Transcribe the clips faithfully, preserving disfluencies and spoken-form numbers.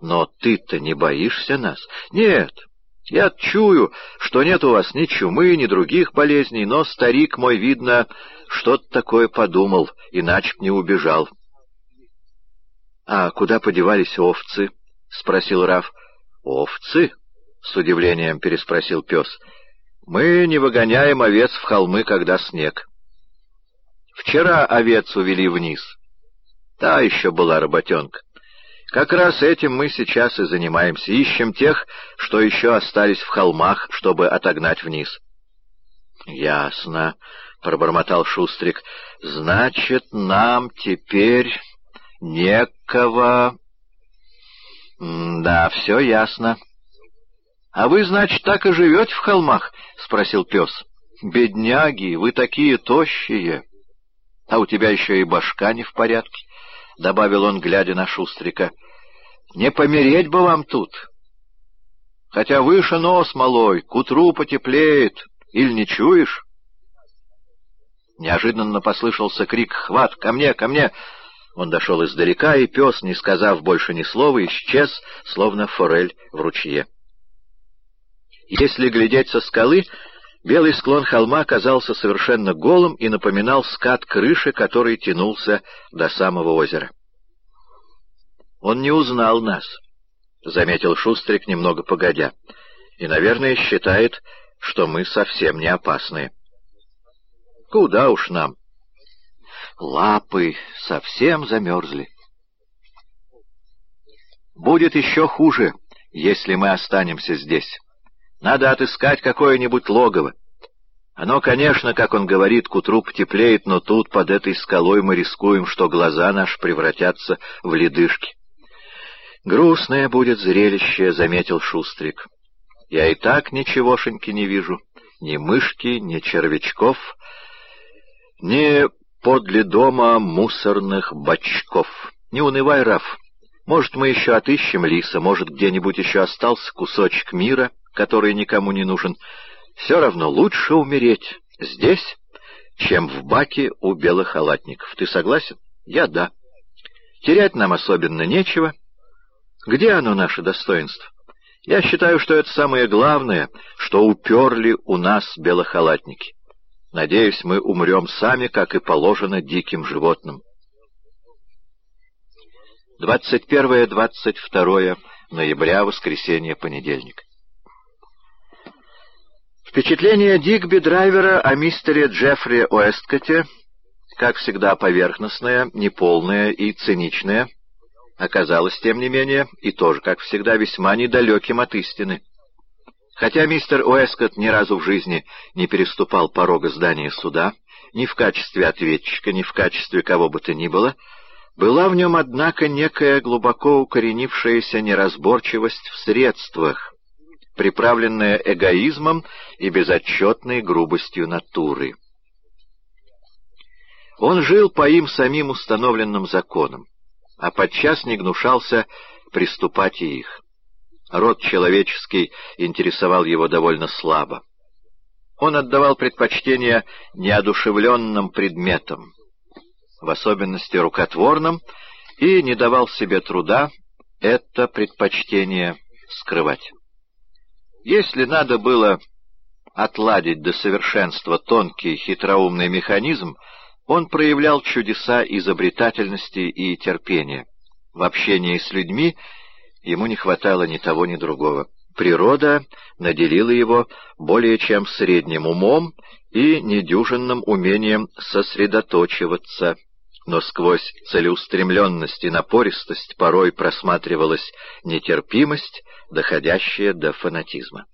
Но ты-то не боишься нас? Нет, я чую, что нет у вас ни чумы, ни других болезней, но старик мой, видно, что-то такое подумал, иначе б не убежал. — А куда подевались овцы? — спросил Раф. — Овцы? — с удивлением переспросил пес. — Мы не выгоняем овец в холмы, когда снег. Вчера овец увели вниз. Та еще была работенка. Как раз этим мы сейчас и занимаемся. Ищем тех, что еще остались в холмах, чтобы отогнать вниз. — Ясно, — пробормотал Шустрик. — Значит, нам теперь некого... — Да, все ясно. — А вы, значит, так и живете в холмах? — спросил пес. — Бедняги, вы такие тощие. — А у тебя еще и башка не в порядке, — добавил он, глядя на Шустрика. — Не помереть бы вам тут. Хотя выше нос, малой, к утру потеплеет. Или не чуешь? Неожиданно послышался крик: «Хват! Ко мне! Ко мне!» Он дошел издалека, и пес, не сказав больше ни слова, исчез, словно форель в ручье. Если глядеть со скалы, белый склон холма казался совершенно голым и напоминал скат крыши, который тянулся до самого озера. «Он не узнал нас», — заметил Шустрик немного погодя, — «и, наверное, считает, что мы совсем не опасные». «Куда уж нам? Лапы совсем замерзли. Будет еще хуже, если мы останемся здесь. Надо отыскать какое-нибудь логово. Оно, конечно, как он говорит, к утру потеплеет, но тут, под этой скалой, мы рискуем, что глаза наши превратятся в ледышки». «Грустное будет зрелище», — заметил Шустрик. «Я и так ничегошеньки не вижу, ни мышки, ни червячков, ни подле дома мусорных бачков. Не унывай, Раф. Может, мы еще отыщем лиса, может, где-нибудь еще остался кусочек мира, который никому не нужен. Все равно лучше умереть здесь, чем в баке у белохалатников. Ты согласен? Я — да. Терять нам особенно нечего. Где оно, наше достоинство? Я считаю, что это самое главное, что уперли у нас белохалатники. Надеюсь, мы умрем сами, как и положено диким животным». двадцать первое — двадцать второе ноября, воскресенье, понедельник. Впечатление Дигби Драйвера о мистере Джеффри Уэсткотте, как всегда поверхностное, неполное и циничное, оказалось, тем не менее, и тоже, как всегда, весьма недалеким от истины. Хотя мистер Уэсткотт ни разу в жизни не переступал порога здания суда, ни в качестве ответчика, ни в качестве кого бы то ни было, была в нем, однако, некая глубоко укоренившаяся неразборчивость в средствах, приправленная эгоизмом и безотчетной грубостью натуры. Он жил по им самим установленным законам, а подчас не гнушался приступать и их. Род человеческий интересовал его довольно слабо. Он отдавал предпочтение неодушевленным предметам, в особенности рукотворным, и не давал себе труда это предпочтение скрывать. Если надо было отладить до совершенства тонкий хитроумный механизм, он проявлял чудеса изобретательности и терпения. В общении с людьми ему не хватало ни того, ни другого. Природа наделила его более чем средним умом и недюжинным умением сосредоточиваться, но сквозь целеустремленность и напористость порой просматривалась нетерпимость, доходящая до фанатизма.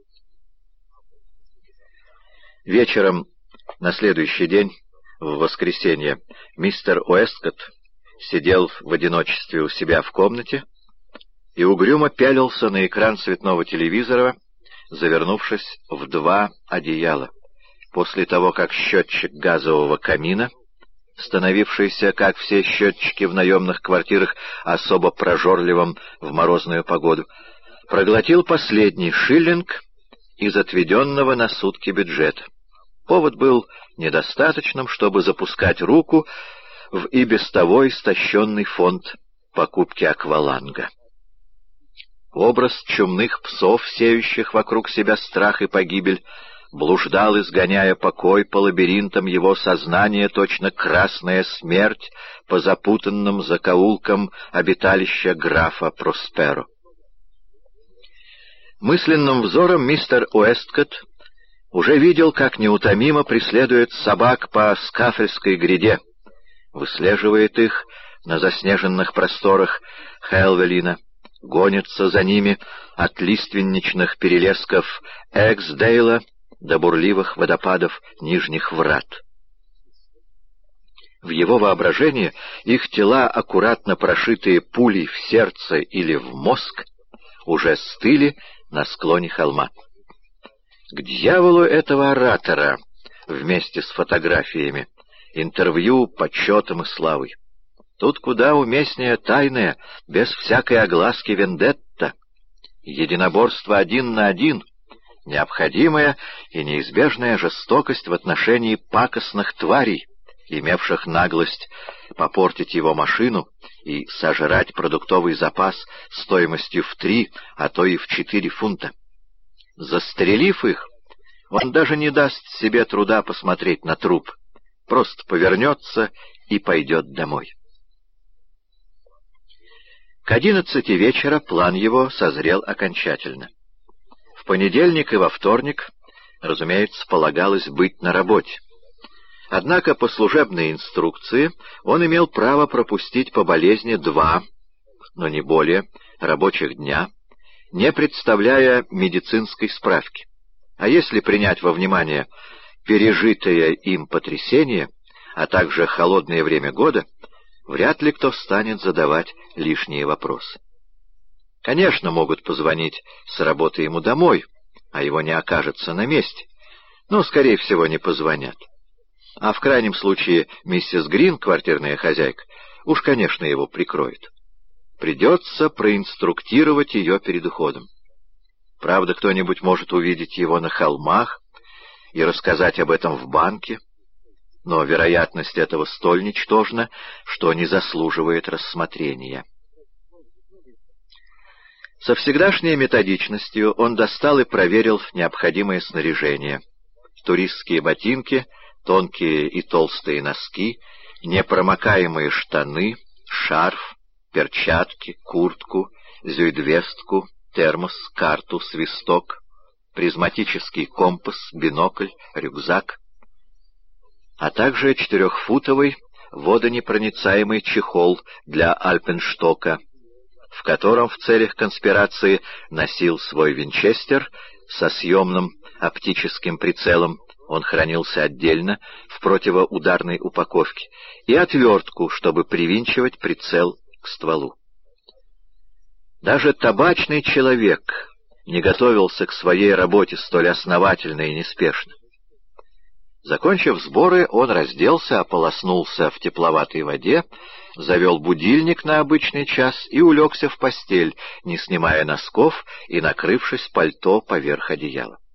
Вечером на следующий день, в воскресенье, мистер Уэсткотт сидел в одиночестве у себя в комнате и угрюмо пялился на экран цветного телевизора, завернувшись в два одеяла. После того, как счетчик газового камина, становившийся, как все счетчики в наемных квартирах, особо прожорливым в морозную погоду, проглотил последний шиллинг из отведенного на сутки бюджета. Повод был недостаточным, чтобы запускать руку в и без того истощенный фонд покупки акваланга. Образ чумных псов, сеющих вокруг себя страх и погибель, блуждал, изгоняя покой по лабиринтам его сознания, точно красная смерть по запутанным закоулкам обиталища графа Просперо. Мысленным взором мистер Уэсткотт уже видел, как неутомимо преследует собак по Скафельской гряде, выслеживает их на заснеженных просторах Хелвелина, гонится за ними от лиственничных перелесков Эксдейла до бурливых водопадов Нижних Врат. В его воображении их тела, аккуратно прошитые пулей в сердце или в мозг, уже стыли на склоне холма. К дьяволу этого оратора вместе с фотографиями, интервью, почетом и славой. Тут куда уместнее тайная, без всякой огласки вендетта, единоборство один на один, необходимая и неизбежная жестокость в отношении пакостных тварей, имевших наглость попортить его машину и сожрать продуктовый запас стоимостью в три, а то и в четыре фунта. Застрелив их, он даже не даст себе труда посмотреть на труп, просто повернется и пойдет домой. К одиннадцати вечера план его созрел окончательно. В понедельник и во вторник, разумеется, полагалось быть на работе. Однако по служебной инструкции он имел право пропустить по болезни два, но не более, рабочих дня, не представляя медицинской справки. А если принять во внимание пережитое им потрясение, а также холодное время года, вряд ли кто станет задавать лишние вопросы. Конечно, могут позвонить с работы ему домой, а его не окажется на месте, но, скорее всего, не позвонят. А в крайнем случае миссис Грин, квартирная хозяйка, уж, конечно, его прикроет. Придется проинструктировать ее перед уходом. Правда, кто-нибудь может увидеть его на холмах и рассказать об этом в банке, но вероятность этого столь ничтожна, что не заслуживает рассмотрения. Со всегдашней методичностью он достал и проверил необходимое снаряжение. Туристские ботинки, тонкие и толстые носки, непромокаемые штаны, шарф, перчатки, куртку, зюйдвестку, термос, карту, свисток, призматический компас, бинокль, рюкзак, а также четырехфутовый водонепроницаемый чехол для альпенштока, в котором в целях конспирации носил свой винчестер со съемным оптическим прицелом, он хранился отдельно в противоударной упаковке, и отвертку, чтобы привинчивать прицел к стволу. Даже табачный человек не готовился к своей работе столь основательно и неспешно. Закончив сборы, он разделся, ополоснулся в тепловатой воде, завел будильник на обычный час и улегся в постель, не снимая носков и накрывшись пальто поверх одеяла.